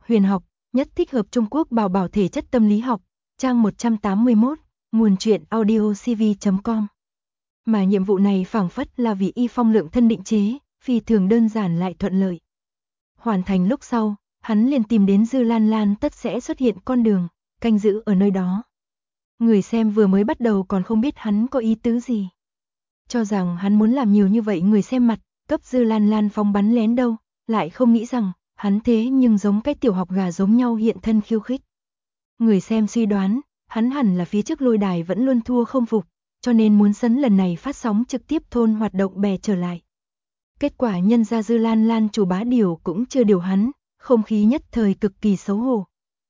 Huyền học, nhất thích hợp Trung Quốc bảo bảo thể chất tâm lý học, trang 181, nguồn truyện audiocv.com. Mà nhiệm vụ này phảng phất là vì Y Phong lượng thân định chế, phi thường đơn giản lại thuận lợi. Hoàn thành lúc sau, hắn liền tìm đến Dư Lan Lan tất sẽ xuất hiện con đường, canh giữ ở nơi đó. Người xem vừa mới bắt đầu còn không biết hắn có ý tứ gì. Cho rằng hắn muốn làm nhiều như vậy người xem mặt, cấp Dư Lan Lan phóng bắn lén đâu, lại không nghĩ rằng, hắn thế nhưng giống cái tiểu học gà giống nhau hiện thân khiêu khích. Người xem suy đoán, hắn hẳn là phía trước lôi đài vẫn luôn thua không phục, cho nên muốn sấn lần này phát sóng trực tiếp thôn hoạt động bè trở lại. Kết quả nhân ra Dư Lan Lan chủ bá điều cũng chưa điều hắn, không khí nhất thời cực kỳ xấu hổ.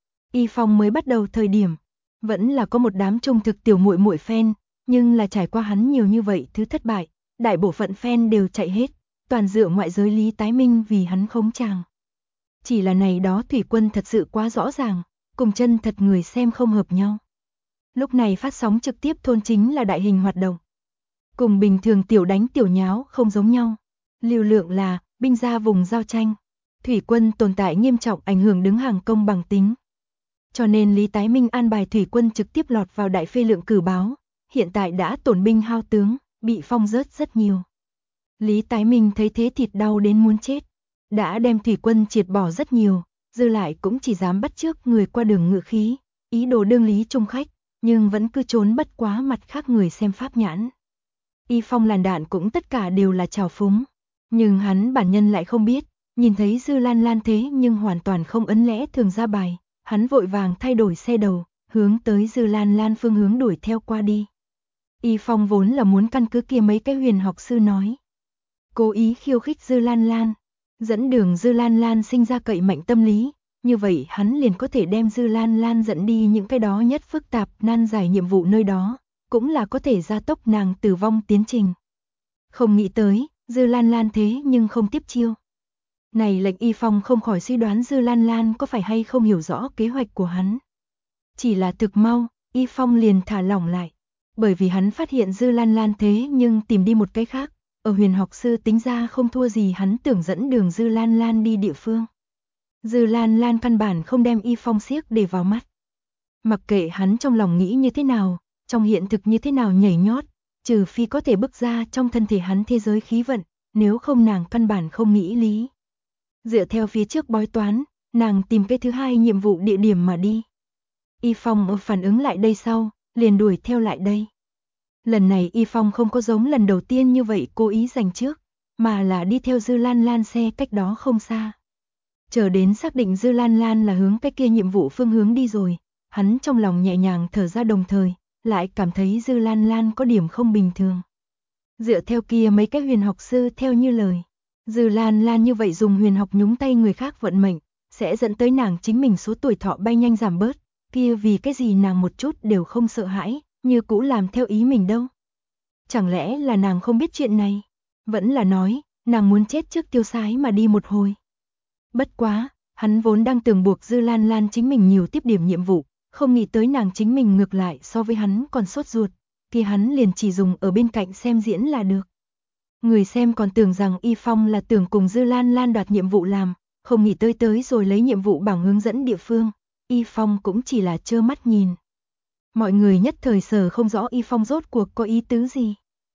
Y Phong mới bắt đầu thời điểm, vẫn là có một đám trung thực tiểu muội muội fan, nhưng là trải qua hắn nhiều như vậy thứ thất bại, đại bộ phận fan đều chạy hết, toàn dựa ngoại giới Lý Tái Minh vì hắn khống chàng. Chỉ là này đó thủy quân thật sự quá rõ ràng, cùng chân thật người xem không hợp nhau. Lúc này phát sóng trực tiếp thôn chính là đại hình hoạt động. Cùng bình thường tiểu đánh tiểu nháo không giống nhau. Lưu lượng là, binh ra vùng giao tranh. Thủy quân tồn tại nghiêm trọng ảnh hưởng đứng hàng công bằng tính. Cho nên Lý Tái Minh an bài thủy quân trực tiếp lọt vào đại phê lượng cử báo. Hiện tại đã tổn binh hao tướng, bị phong rớt rất nhiều. Lý Tái Minh thấy thế thịt đau đến muốn chết. Đã đem thủy quân triệt bỏ rất nhiều, dư lại cũng chỉ dám bắt chước người qua đường ngự khí, ý đồ đương Lý Trung khách, nhưng vẫn cứ trốn bất quá mặt khác người xem pháp nhãn. Y Phong làn đạn cũng tất cả đều là trào phúng, nhưng hắn bản nhân lại không biết, nhìn thấy Dư Lan Lan thế nhưng hoàn toàn không ấn lẽ thường ra bài, hắn vội vàng thay đổi xe đầu, hướng tới Dư Lan Lan phương hướng đuổi theo qua đi. Y Phong vốn là muốn căn cứ kia mấy cái huyền học sư nói, cố ý khiêu khích Dư Lan Lan, dẫn đường Dư Lan Lan sinh ra cậy mạnh tâm lý, như vậy hắn liền có thể đem Dư Lan Lan dẫn đi những cái đó nhất phức tạp nan giải nhiệm vụ nơi đó, cũng là có thể gia tốc nàng tử vong tiến trình. Không nghĩ tới, Dư Lan Lan thế nhưng không tiếp chiêu. Này lệnh Y Phong không khỏi suy đoán Dư Lan Lan có phải hay không hiểu rõ kế hoạch của hắn. Chỉ là thực mau, Y Phong liền thả lỏng lại, bởi vì hắn phát hiện Dư Lan Lan thế nhưng tìm đi một cái khác. Ở huyền học sư tính ra không thua gì hắn tưởng dẫn đường Dư Lan Lan đi địa phương. Dư Lan Lan căn bản không đem Y Phong siếc để vào mắt. Mặc kệ hắn trong lòng nghĩ như thế nào, trong hiện thực như thế nào nhảy nhót, trừ phi có thể bức ra trong thân thể hắn thế giới khí vận, nếu không nàng căn bản không nghĩ lý. Dựa theo phía trước bói toán, nàng tìm cái thứ hai nhiệm vụ địa điểm mà đi. Y Phong phản ứng lại đây sau, liền đuổi theo lại đây. Lần này Y Phong không có giống lần đầu tiên như vậy cố ý giành trước, mà là đi theo Dư Lan Lan xe cách đó không xa. Chờ đến xác định Dư Lan Lan là hướng cái kia nhiệm vụ phương hướng đi rồi, hắn trong lòng nhẹ nhàng thở ra đồng thời, lại cảm thấy Dư Lan Lan có điểm không bình thường. Dựa theo kia mấy cái huyền học sư theo như lời, Dư Lan Lan như vậy dùng huyền học nhúng tay người khác vận mệnh, sẽ dẫn tới nàng chính mình số tuổi thọ bay nhanh giảm bớt, kia vì cái gì nàng một chút đều không sợ hãi, như cũ làm theo ý mình đâu. Chẳng lẽ là nàng không biết chuyện này? Vẫn là nói, nàng muốn chết trước tiêu sái mà đi một hồi. Bất quá, hắn vốn đang tưởng buộc Dư Lan Lan chính mình nhiều tiếp điểm nhiệm vụ, không nghĩ tới nàng chính mình ngược lại so với hắn còn sốt ruột, thì hắn liền chỉ dùng ở bên cạnh xem diễn là được. Người xem còn tưởng rằng Y Phong là tưởng cùng Dư Lan Lan đoạt nhiệm vụ làm, không nghĩ tới rồi lấy nhiệm vụ bảng hướng dẫn địa phương, Y Phong cũng chỉ là trơ mắt nhìn. Mọi người nhất thời sở không rõ Y Phong rốt cuộc có ý tứ gì.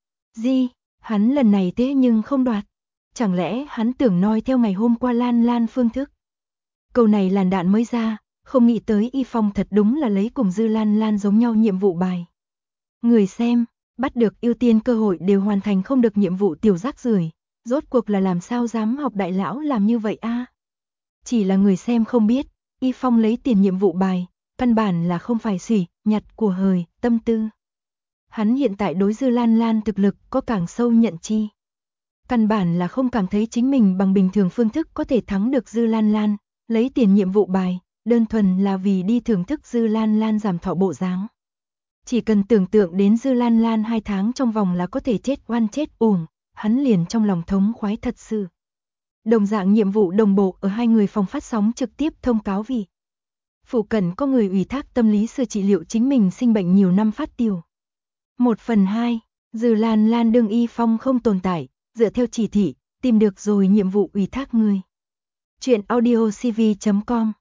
Hắn lần này thế nhưng không đoạt. Chẳng lẽ hắn tưởng noi theo ngày hôm qua Lan Lan phương thức. Câu này làn đạn mới ra, không nghĩ tới Y Phong thật đúng là lấy cùng Dư Lan Lan giống nhau nhiệm vụ bài. Người xem, bắt được ưu tiên cơ hội đều hoàn thành không được nhiệm vụ tiểu rác rưởi, rốt cuộc là làm sao dám học đại lão làm như vậy a? Chỉ là người xem không biết, Y Phong lấy tiền nhiệm vụ bài, căn bản là không phải xỉ, nhặt của hời, tâm tư. Hắn hiện tại đối Dư Lan Lan thực lực có càng sâu nhận chi. Căn bản là không cảm thấy chính mình bằng bình thường phương thức có thể thắng được Dư Lan Lan, lấy tiền nhiệm vụ bài, đơn thuần là vì đi thưởng thức Dư Lan Lan giảm thọ bộ dáng. Chỉ cần tưởng tượng đến Dư Lan Lan 2 tháng trong vòng là có thể chết oan chết uổng, hắn liền trong lòng thống khoái thật sự. Đồng dạng nhiệm vụ đồng bộ ở hai người phòng phát sóng trực tiếp thông cáo vì phụ cận có người ủy thác tâm lý sư trị liệu chính mình sinh bệnh nhiều năm phát tiểu. 1/2, Dư Lan Lan đương Y Phong không tồn tại, dựa theo chỉ thị, tìm được rồi nhiệm vụ ủy thác người. Chuyện audiocv.com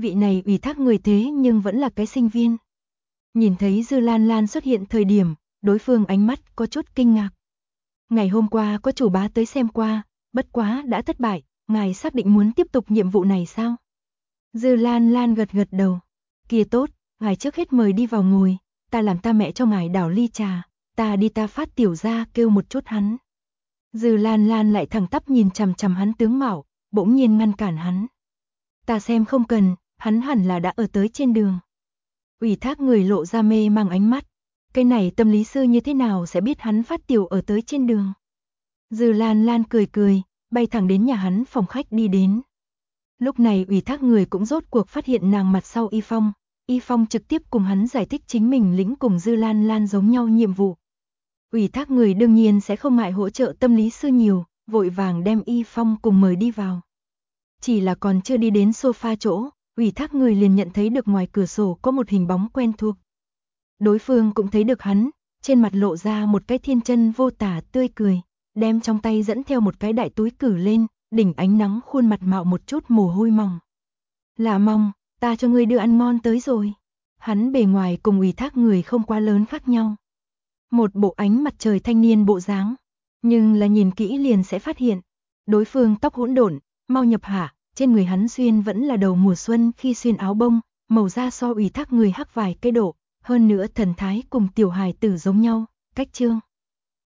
Vị này ủy thác người thế nhưng vẫn là cái sinh viên. Nhìn thấy Dư Lan Lan xuất hiện thời điểm, đối phương ánh mắt có chút kinh ngạc. Ngày hôm qua có chủ bá tới xem qua, bất quá đã thất bại, ngài xác định muốn tiếp tục nhiệm vụ này sao? Dư Lan Lan gật gật đầu. Kia tốt, ngài trước hết mời đi vào ngồi, ta làm ta mẹ cho ngài đảo ly trà, ta đi ta phát tiểu ra kêu một chút hắn. Dư Lan Lan lại thẳng tắp nhìn chằm chằm hắn tướng mạo, bỗng nhiên ngăn cản hắn. Ta xem không cần, hắn hẳn là đã ở tới trên đường. Ủy thác người lộ ra mê mang ánh mắt. Cái này tâm lý sư như thế nào sẽ biết hắn phát tiểu ở tới trên đường. Dư Lan Lan cười cười, bay thẳng đến nhà hắn phòng khách đi đến. Lúc này ủy thác người cũng rốt cuộc phát hiện nàng mặt sau Y Phong trực tiếp cùng hắn giải thích chính mình lĩnh cùng Dư Lan Lan giống nhau nhiệm vụ. Ủy thác người đương nhiên sẽ không ngại hỗ trợ tâm lý sư nhiều, vội vàng đem Y Phong cùng mời đi vào. Chỉ là còn chưa đi đến sofa chỗ, ủy thác người liền nhận thấy được ngoài cửa sổ có một hình bóng quen thuộc. Đối phương cũng thấy được hắn, trên mặt lộ ra một cái thiên chân vô tả tươi cười, đem trong tay dẫn theo một cái đại túi cử lên, đỉnh ánh nắng khuôn mặt mạo một chút mồ hôi mỏng. Lạ mong, ta cho ngươi đưa ăn ngon tới rồi. Hắn bề ngoài cùng ủy thác người không quá lớn khác nhau. Một bộ ánh mặt trời thanh niên bộ dáng, nhưng là nhìn kỹ liền sẽ phát hiện. Đối phương tóc hỗn độn, mau nhập hạ, trên người hắn xuyên vẫn là đầu mùa xuân khi xuyên áo bông, màu da so ủy thác người hắc vài cái độ, hơn nữa thần thái cùng tiểu hài tử giống nhau, cách trương.